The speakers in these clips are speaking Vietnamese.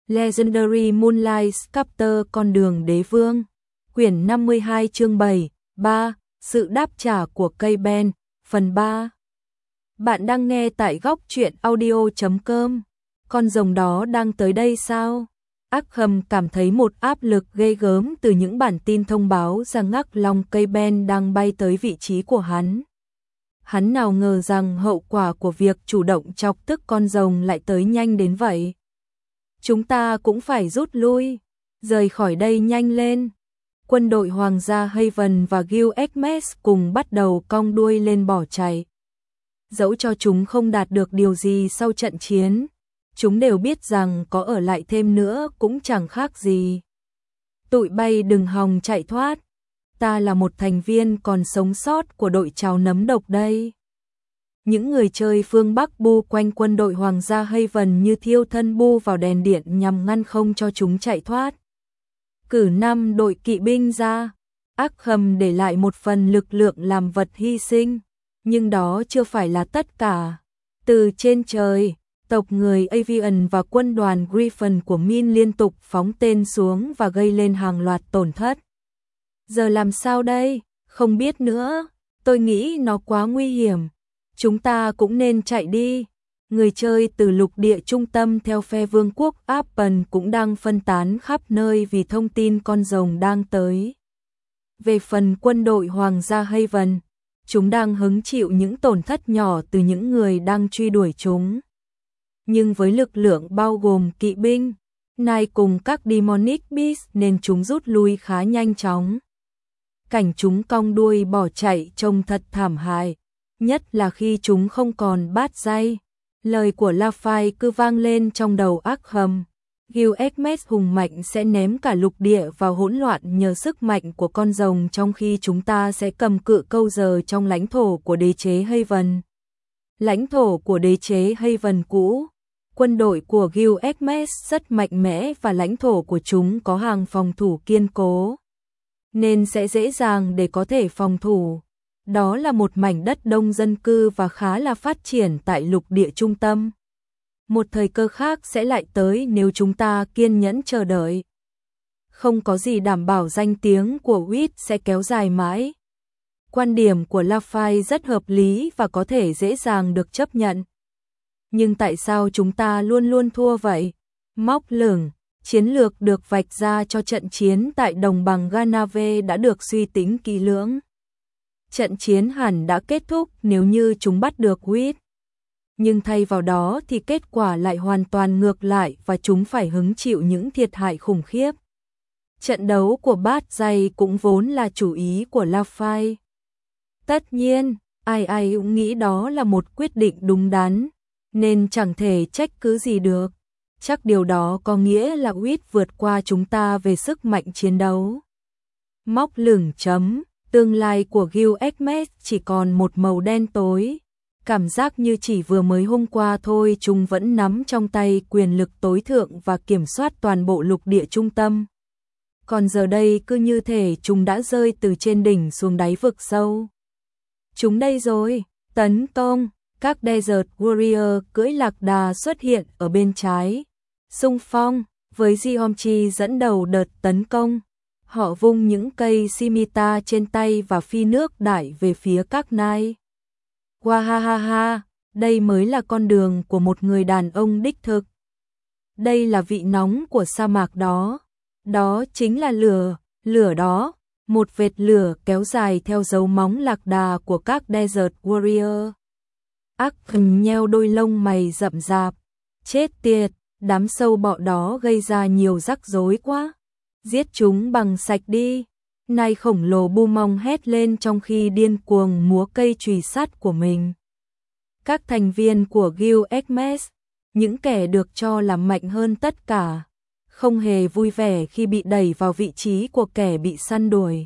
Legendary Moonlight Sculptor con đường đế vương. Quyển 52 chương 7, 3, sự đáp trả của cây Ben, phần 3. Bạn đang nghe tại góc truyện audio.com. Con rồng đó đang tới đây sao? Arkham cảm thấy một áp lực ghê gớm từ những bản tin thông báo rằng ngắc long cây Ben đang bay tới vị trí của hắn. Hắn nào ngờ rằng hậu quả của việc chủ động chọc tức con rồng lại tới nhanh đến vậy. Chúng ta cũng phải rút lui, rời khỏi đây nhanh lên. Quân đội Hoàng gia Haven và Gil-Xmas cùng bắt đầu cong đuôi lên bỏ chạy. Dẫu cho chúng không đạt được điều gì sau trận chiến, chúng đều biết rằng có ở lại thêm nữa cũng chẳng khác gì. Tụi bay đừng hòng chạy thoát, ta là một thành viên còn sống sót của đội chào nấm độc đây. Những người chơi phương Bắc bu quanh quân đội Hoàng gia Haven như thiêu thân bu vào đèn điện nhằm ngăn không cho chúng chạy thoát. Cử 5 đội kỵ binh ra, Arkham để lại một phần lực lượng làm vật hy sinh, nhưng đó chưa phải là tất cả. Từ trên trời, tộc người Avian và quân đoàn Griffin của Min liên tục phóng tên xuống và gây lên hàng loạt tổn thất. Giờ làm sao đây? Không biết nữa, tôi nghĩ nó quá nguy hiểm. Chúng ta cũng nên chạy đi. Người chơi từ lục địa trung tâm theo phe vương quốc Appen cũng đang phân tán khắp nơi vì thông tin con rồng đang tới. Về phần quân đội Hoàng gia Haven, chúng đang hứng chịu những tổn thất nhỏ từ những người đang truy đuổi chúng. Nhưng với lực lượng bao gồm kỵ binh, nai cùng các Demonic Beast nên chúng rút lui khá nhanh chóng. Cảnh chúng cong đuôi bỏ chạy trông thật thảm hại, nhất là khi chúng không còn bát dây. Lời của Lafay cứ vang lên trong đầu Arkham. Gil-Xmas hùng mạnh sẽ ném cả lục địa vào hỗn loạn nhờ sức mạnh của con rồng, trong khi chúng ta sẽ cầm cự câu giờ trong lãnh thổ của đế chế Haven. Lãnh thổ của đế chế Haven cũ, quân đội của Gil-Xmas rất mạnh mẽ và lãnh thổ của chúng có hàng phòng thủ kiên cố, nên sẽ dễ dàng để có thể phòng thủ. Đó là một mảnh đất đông dân cư và khá là phát triển tại lục địa trung tâm. Một thời cơ khác sẽ lại tới nếu chúng ta kiên nhẫn chờ đợi. Không có gì đảm bảo danh tiếng của Wit sẽ kéo dài mãi. Quan điểm của Lafay rất hợp lý và có thể dễ dàng được chấp nhận. Nhưng tại sao chúng ta luôn luôn thua vậy? Móc lửng, chiến lược được vạch ra cho trận chiến tại đồng bằng Ganave đã được suy tính kỹ lưỡng. Trận chiến hẳn đã kết thúc nếu như chúng bắt được Wit. Nhưng thay vào đó thì kết quả lại hoàn toàn ngược lại và chúng phải hứng chịu những thiệt hại khủng khiếp. Trận đấu của bát dây cũng vốn là chủ ý của Lafay. Tất nhiên, ai cũng nghĩ đó là một quyết định đúng đắn, nên chẳng thể trách cứ gì được. Chắc điều đó có nghĩa là Wit vượt qua chúng ta về sức mạnh chiến đấu. Móc lửng chấm. Tương lai của Gil-Xmas chỉ còn một màu đen tối. Cảm giác như chỉ vừa mới hôm qua thôi chúng vẫn nắm trong tay quyền lực tối thượng và kiểm soát toàn bộ lục địa trung tâm. Còn giờ đây cứ như thể chúng đã rơi từ trên đỉnh xuống đáy vực sâu. Chúng đây rồi, tấn công. Các Desert Warrior cưỡi lạc đà xuất hiện ở bên trái. Xung phong, với Geomchi dẫn đầu đợt tấn công. Họ vung những cây scimitar trên tay và phi nước đại về phía các nai. Wahahaha, đây mới là con đường của một người đàn ông đích thực. Đây là vị nóng của sa mạc đó. Đó chính là lửa, lửa đó. Một vệt lửa kéo dài theo dấu móng lạc đà của các Desert Warrior. Arkham nheo đôi lông mày rậm rạp. Chết tiệt, đám sâu bọ đó gây ra nhiều rắc rối quá. Giết chúng bằng sạch đi. Nai khổng lồ bu mong hét lên trong khi điên cuồng múa cây chùy sắt của mình. Các thành viên của Gil-Xmas, những kẻ được cho là mạnh hơn tất cả, không hề vui vẻ khi bị đẩy vào vị trí của kẻ bị săn đuổi.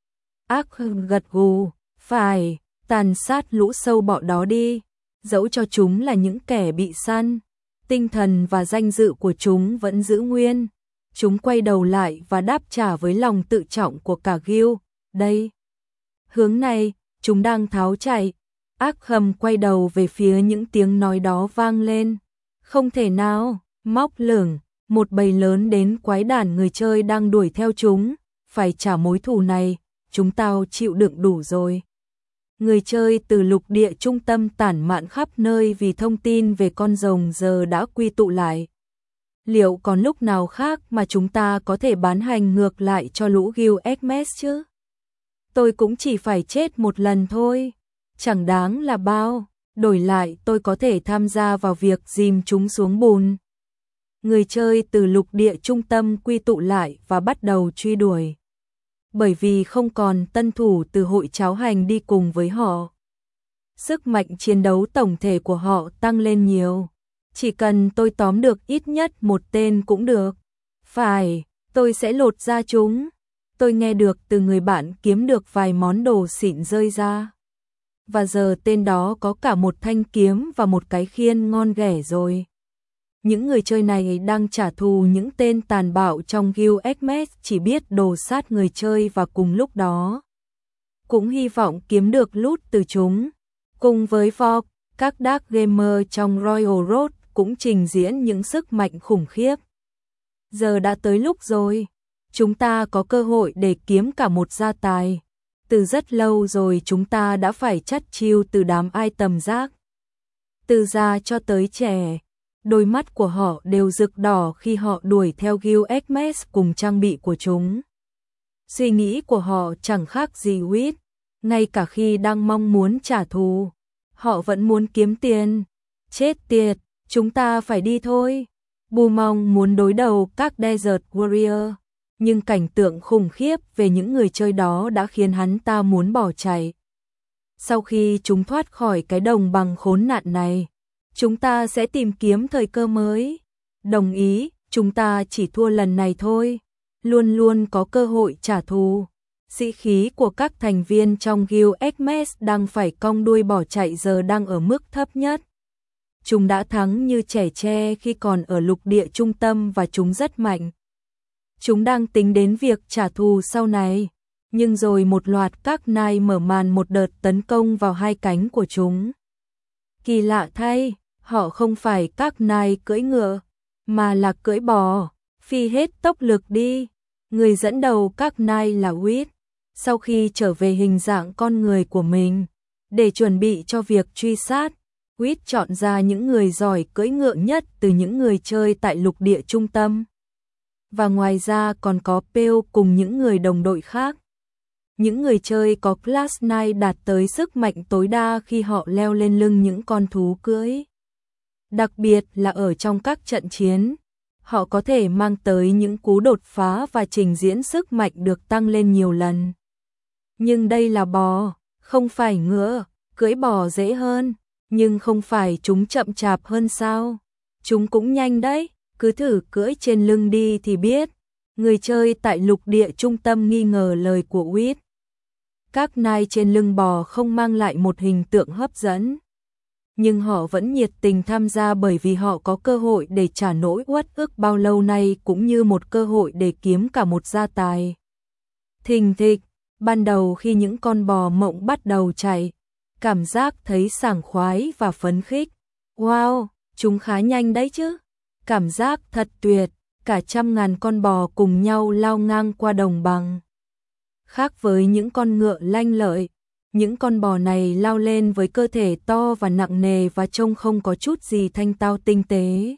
Arkham gật gù, phải, tàn sát lũ sâu bọ đó đi. Dẫu cho chúng là những kẻ bị săn, tinh thần và danh dự của chúng vẫn giữ nguyên. Chúng quay đầu lại và đáp trả với lòng tự trọng của cả Gil. Đây, hướng này, chúng đang tháo chạy. Arkham quay đầu về phía những tiếng nói đó vang lên. Không thể nào, móc lửng, Một bầy lớn đến quái đản người chơi đang đuổi theo chúng, phải trả mối thù này, chúng tao chịu đựng đủ rồi. Người chơi từ lục địa trung tâm tản mạn khắp nơi vì thông tin về con rồng giờ đã quy tụ lại. Liệu còn lúc nào khác mà chúng ta có thể bán hành ngược lại cho lũ Gilgamesh chứ? Tôi cũng chỉ phải chết một lần thôi, chẳng đáng là bao, đổi lại tôi có thể tham gia vào việc dìm chúng xuống bùn. Người chơi từ lục địa trung tâm quy tụ lại và bắt đầu truy đuổi. Bởi vì không còn tân thủ từ hội cháo hành đi cùng với họ. Sức mạnh chiến đấu tổng thể của họ tăng lên nhiều. Chỉ cần tôi tóm được ít nhất một tên cũng được. Phải, tôi sẽ lột ra chúng. Tôi nghe được từ người bạn kiếm được vài món đồ xịn rơi ra. Và giờ tên đó có cả một thanh kiếm và một cái khiên ngon ghẻ rồi. Những người chơi này đang trả thù những tên tàn bạo trong Gilgamesh chỉ biết đồ sát người chơi và cùng lúc đó cũng hy vọng kiếm được loot từ chúng. Cùng với Fog, các Dark Gamer trong Royal Road cũng trình diễn những sức mạnh khủng khiếp. Giờ đã tới lúc rồi, chúng ta có cơ hội để kiếm cả một gia tài. Từ rất lâu rồi chúng ta đã phải chắt chiu từ đám item rác. Từ già cho tới trẻ, đôi mắt của họ đều rực đỏ khi họ đuổi theo Gilgamesh cùng trang bị của chúng. Suy nghĩ của họ chẳng khác gì Wit, ngay cả khi đang mong muốn trả thù, họ vẫn muốn kiếm tiền. Chết tiệt, chúng ta phải đi thôi. Bu mong muốn đối đầu các Desert Warrior, nhưng cảnh tượng khủng khiếp về những người chơi đó đã khiến hắn ta muốn bỏ chạy. Sau khi chúng thoát khỏi cái đồng bằng khốn nạn này, chúng ta sẽ tìm kiếm thời cơ mới. Đồng ý, chúng ta chỉ thua lần này thôi. Luôn luôn có cơ hội trả thù. Sĩ khí của các thành viên trong Gilgamesh đang phải cong đuôi bỏ chạy giờ đang ở mức thấp nhất. Chúng đã thắng như trẻ tre khi còn ở lục địa trung tâm và chúng rất mạnh. Chúng đang tính đến việc trả thù sau này. Nhưng rồi một loạt các nai mở màn một đợt tấn công vào hai cánh của chúng. Kỳ lạ thay, họ không phải các nai cưỡi ngựa, mà là cưỡi bò, phi hết tốc lực đi. Người dẫn đầu các nai là Wit. Sau khi trở về hình dạng con người của mình, để chuẩn bị cho việc truy sát, Wit chọn ra những người giỏi cưỡi ngựa nhất từ những người chơi tại lục địa trung tâm. Và ngoài ra còn có Pale cùng những người đồng đội khác. Những người chơi có Class 9 đạt tới sức mạnh tối đa khi họ leo lên lưng những con thú cưỡi. Đặc biệt là ở trong các trận chiến, họ có thể mang tới những cú đột phá và trình diễn sức mạnh được tăng lên nhiều lần. Nhưng đây là bò, không phải ngựa, cưỡi bò dễ hơn, nhưng không phải chúng chậm chạp hơn sao? Chúng cũng nhanh đấy, cứ thử cưỡi trên lưng đi thì biết. Người chơi tại lục địa trung tâm nghi ngờ lời của Wit. Các nai trên lưng bò không mang lại một hình tượng hấp dẫn. Nhưng họ vẫn nhiệt tình tham gia bởi vì họ có cơ hội để trả nỗi uất ức bao lâu nay cũng như một cơ hội để kiếm cả một gia tài. Thình thịch, ban đầu khi những con bò mộng bắt đầu chạy, cảm giác thấy sảng khoái và phấn khích. Wow, chúng khá nhanh đấy chứ. Cảm giác thật tuyệt, cả trăm ngàn con bò cùng nhau lao ngang qua đồng bằng. Khác với những con ngựa lanh lợi, những con bò này lao lên với cơ thể to và nặng nề và trông không có chút gì thanh tao tinh tế.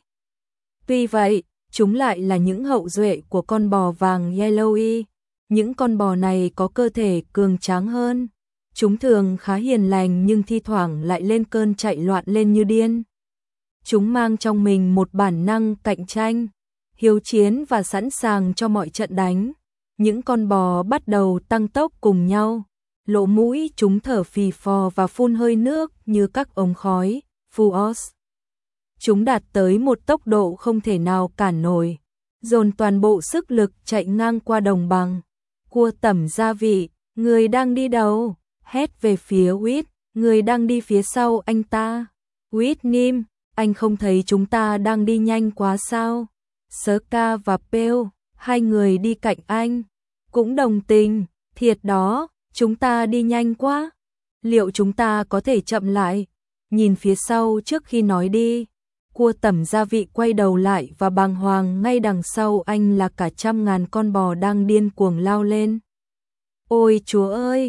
Tuy vậy, chúng lại là những hậu duệ của con bò vàng Yellowy. Những con bò này có cơ thể cường tráng hơn. Chúng thường khá hiền lành nhưng thi thoảng lại lên cơn chạy loạn lên như điên. Chúng mang trong mình một bản năng cạnh tranh, hiếu chiến và sẵn sàng cho mọi trận đánh. Những con bò bắt đầu tăng tốc cùng nhau. Lỗ mũi chúng thở phì phò và phun hơi nước như các ống khói, Fuos. Chúng đạt tới một tốc độ không thể nào cản nổi, dồn toàn bộ sức lực chạy ngang qua đồng bằng. Cua tẩm gia vị, người đang đi đầu, hét về phía Wit, người đang đi phía sau anh ta. Wit Nim, anh không thấy chúng ta đang đi nhanh quá sao? Ska và Pale, hai người đi cạnh anh, cũng đồng tình, thiệt đó. Chúng ta đi nhanh quá. Liệu chúng ta có thể chậm lại? Nhìn phía sau trước khi nói đi. Cua tẩm gia vị quay đầu lại và bàng hoàng, ngay đằng sau anh là cả trăm ngàn con bò đang điên cuồng lao lên. Ôi chúa ơi,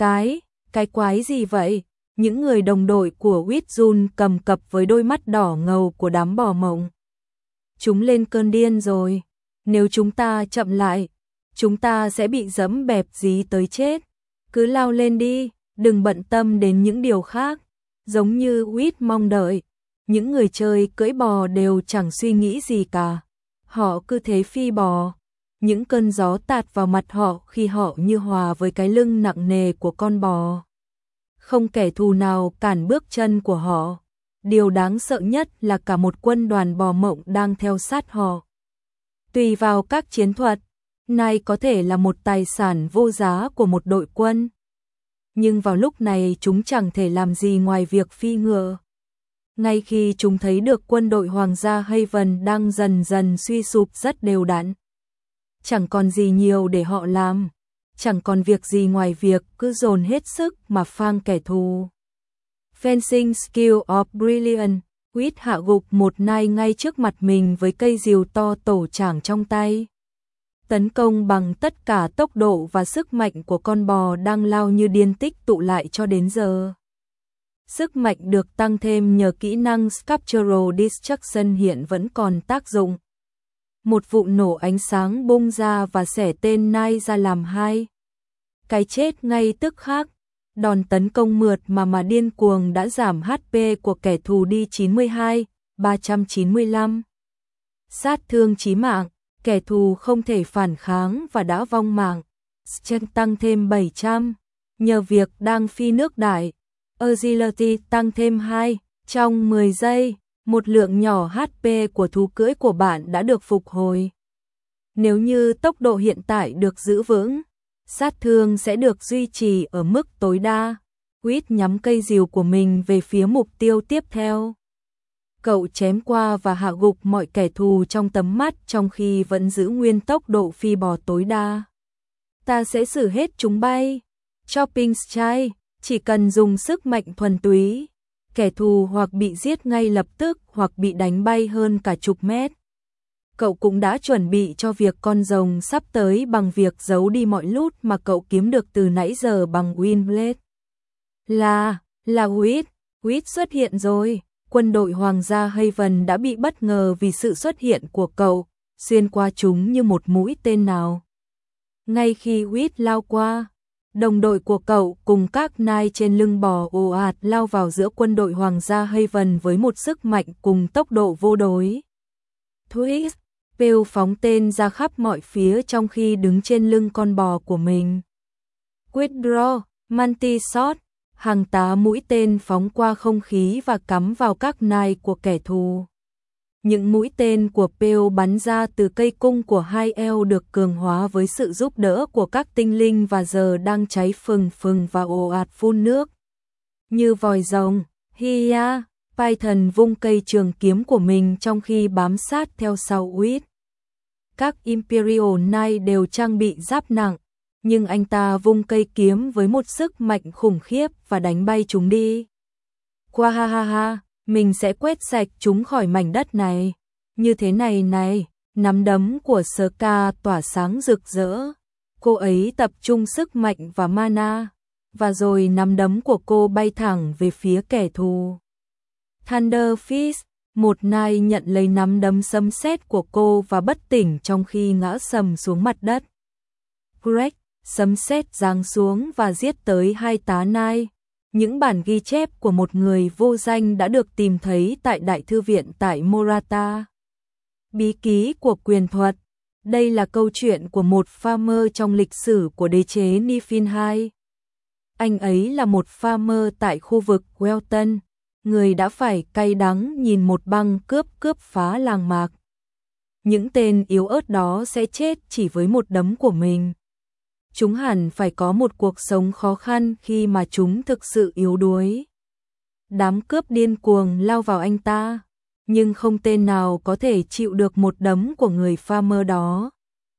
cái quái gì vậy? Những người đồng đội của Witjun cầm cập với đôi mắt đỏ ngầu của đám bò mộng. Chúng lên cơn điên rồi. Nếu chúng ta chậm lại, chúng ta sẽ bị dẫm bẹp dí tới chết. Cứ lao lên đi, đừng bận tâm đến những điều khác. Giống như Wit mong đợi, những người chơi cưỡi bò đều chẳng suy nghĩ gì cả. Họ cứ thế phi bò. Những cơn gió tạt vào mặt họ khi họ như hòa với cái lưng nặng nề của con bò. Không kẻ thù nào cản bước chân của họ. Điều đáng sợ nhất là cả một quân đoàn bò mộng đang theo sát họ. Tùy vào các chiến thuật, này có thể là một tài sản vô giá của một đội quân. Nhưng vào lúc này chúng chẳng thể làm gì ngoài việc phi ngựa. Ngay khi chúng thấy được quân đội Hoàng gia Haven đang dần dần suy sụp rất đều đặn. Chẳng còn gì nhiều để họ làm. Chẳng còn việc gì ngoài việc cứ dồn hết sức mà phang kẻ thù. Fencing Skill of Brilliant, Wit hạ gục một nai ngay trước mặt mình với cây rìu to tổ trảng trong tay. Tấn công bằng tất cả tốc độ và sức mạnh của con bò đang lao như điên tích tụ lại cho đến giờ. Sức mạnh được tăng thêm nhờ kỹ năng Sculptural Destruction hiện vẫn còn tác dụng. Một vụ nổ ánh sáng bung ra và xẻ tên nai ra làm hai. Cái chết ngay tức khắc. Đòn tấn công mượt mà điên cuồng đã giảm HP của kẻ thù đi 92, 395. Sát thương chí mạng, kẻ thù không thể phản kháng và đã vong mạng. Strength tăng thêm 700, nhờ việc đang phi nước đại. Agility tăng thêm 2, trong 10 giây, một lượng nhỏ HP của thú cưỡi của bạn đã được phục hồi. Nếu như tốc độ hiện tại được giữ vững, sát thương sẽ được duy trì ở mức tối đa. Wit nhắm cây rìu của mình về phía mục tiêu tiếp theo. Cậu chém qua và hạ gục mọi kẻ thù trong tầm mắt trong khi vẫn giữ nguyên tốc độ phi bò tối đa. Ta sẽ xử hết chúng bay. Chopping Strike, chỉ cần dùng sức mạnh thuần túy, kẻ thù hoặc bị giết ngay lập tức hoặc bị đánh bay hơn cả chục mét. Cậu cũng đã chuẩn bị cho việc con rồng sắp tới bằng việc giấu đi mọi loot mà cậu kiếm được từ nãy giờ bằng Windblade. Là Wit xuất hiện rồi. Quân đội Hoàng gia Haven đã bị bất ngờ vì sự xuất hiện của cậu, xuyên qua chúng như một mũi tên nào. Ngay khi Wit lao qua, đồng đội của cậu cùng các nai trên lưng bò ồ ạt lao vào giữa quân đội Hoàng gia Haven với một sức mạnh cùng tốc độ vô đối. Twist, Pale phóng tên ra khắp mọi phía trong khi đứng trên lưng con bò của mình. Withdraw, Multi-shot, hàng tá mũi tên phóng qua không khí và cắm vào các nai của kẻ thù. Những mũi tên của Pale bắn ra từ cây cung của hai eo được cường hóa với sự giúp đỡ của các tinh linh và giờ đang cháy phừng phừng và ồ ạt phun nước. Như vòi rồng, Hiya, Python vung cây trường kiếm của mình trong khi bám sát theo sau Wit. Các Imperial Knight đều trang bị giáp nặng, nhưng anh ta vung cây kiếm với một sức mạnh khủng khiếp và đánh bay chúng đi. Qua ha ha ha, mình sẽ quét sạch chúng khỏi mảnh đất này. Như thế này này, nắm đấm của Ska tỏa sáng rực rỡ. Cô ấy tập trung sức mạnh và mana, và rồi nắm đấm của cô bay thẳng về phía kẻ thù. Thunder Fist, một nai nhận lấy nắm đấm sấm sét của cô và bất tỉnh trong khi ngã sầm xuống mặt đất. Greg, sấm sét giáng xuống và giết tới hai tá nai. Những bản ghi chép của một người vô danh đã được tìm thấy tại Đại thư viện tại Morata. Bí ký của quyền thuật. Đây là câu chuyện của một farmer trong lịch sử của đế chế Niflheim. Anh ấy là một farmer tại khu vực Welton, người đã phải cay đắng nhìn một băng cướp phá làng mạc. Những tên yếu ớt đó sẽ chết chỉ với một đấm của mình. Chúng hẳn phải có một cuộc sống khó khăn khi mà chúng thực sự yếu đuối. Đám cướp điên cuồng lao vào anh ta, nhưng không tên nào có thể chịu được một đấm của người farmer đó.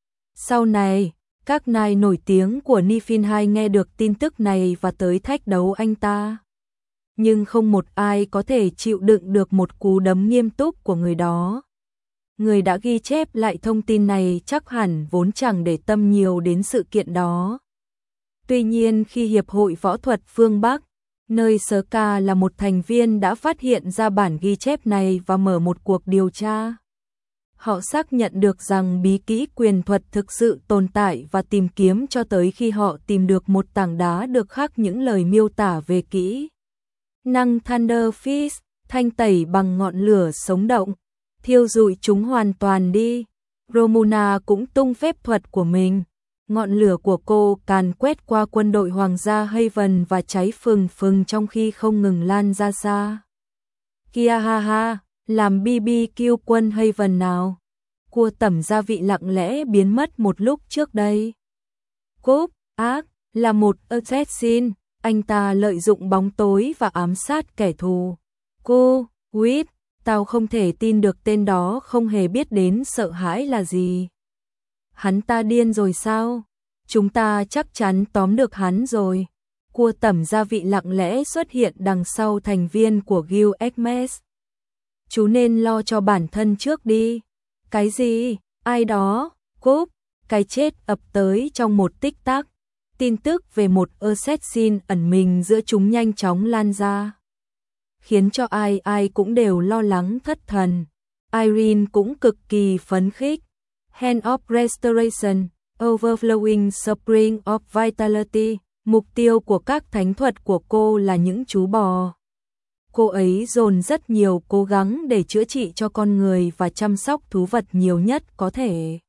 Sau này, các nai nổi tiếng của Niflheim nghe được tin tức này và tới thách đấu anh ta. nhưng không một ai có thể chịu đựng được một cú đấm nghiêm túc của người đó. Người đã ghi chép lại thông tin này chắc hẳn vốn chẳng để tâm nhiều đến sự kiện đó. Tuy nhiên khi Hiệp hội Võ thuật phương Bắc, nơi Sớ Ca là một thành viên đã phát hiện ra bản ghi chép này và mở một cuộc điều tra, họ xác nhận được rằng bí kỹ quyền thuật thực sự tồn tại và tìm kiếm cho tới khi họ tìm được một tảng đá được khắc những lời miêu tả về kỹ năng Thunder Fist, thanh tẩy bằng ngọn lửa sống động, thiêu rụi chúng hoàn toàn đi. Romuna cũng tung phép thuật của mình. Ngọn lửa của cô càn quét qua quân đội Hoàng gia Haven và cháy phừng phừng trong khi không ngừng lan ra xa. Kia ha ha, làm BBQ quân Haven nào. Cua tẩm gia vị lặng lẽ biến mất một lúc trước đây. Cúp, ác, là một assassin, anh ta lợi dụng bóng tối và ám sát kẻ thù. Cô, Whit, tao không thể tin được tên đó không hề biết đến sợ hãi là gì. Hắn ta điên rồi sao? Chúng ta chắc chắn tóm được hắn rồi. Cua tẩm gia vị lặng lẽ xuất hiện đằng sau thành viên của Guild Hermes. Chú nên lo cho bản thân trước đi. Cái gì? Ai đó? Cúp, cái chết ập tới trong một tích tắc. Tin tức về một assassin ẩn mình giữa chúng nhanh chóng lan ra, khiến cho ai cũng đều lo lắng thất thần. Irene cũng cực kỳ phấn khích. Hand of Restoration, Overflowing Spring of Vitality, mục tiêu của các thánh thuật của cô là những chú bò. Cô ấy dồn rất nhiều cố gắng để chữa trị cho con người và chăm sóc thú vật nhiều nhất có thể.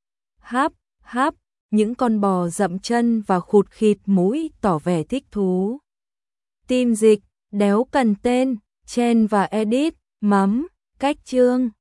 Háp, những con bò dậm chân và khụt khịt mũi tỏ vẻ thích thú. Team dịch, đéo cần tên, Chen và Edith, mắm, cách chương.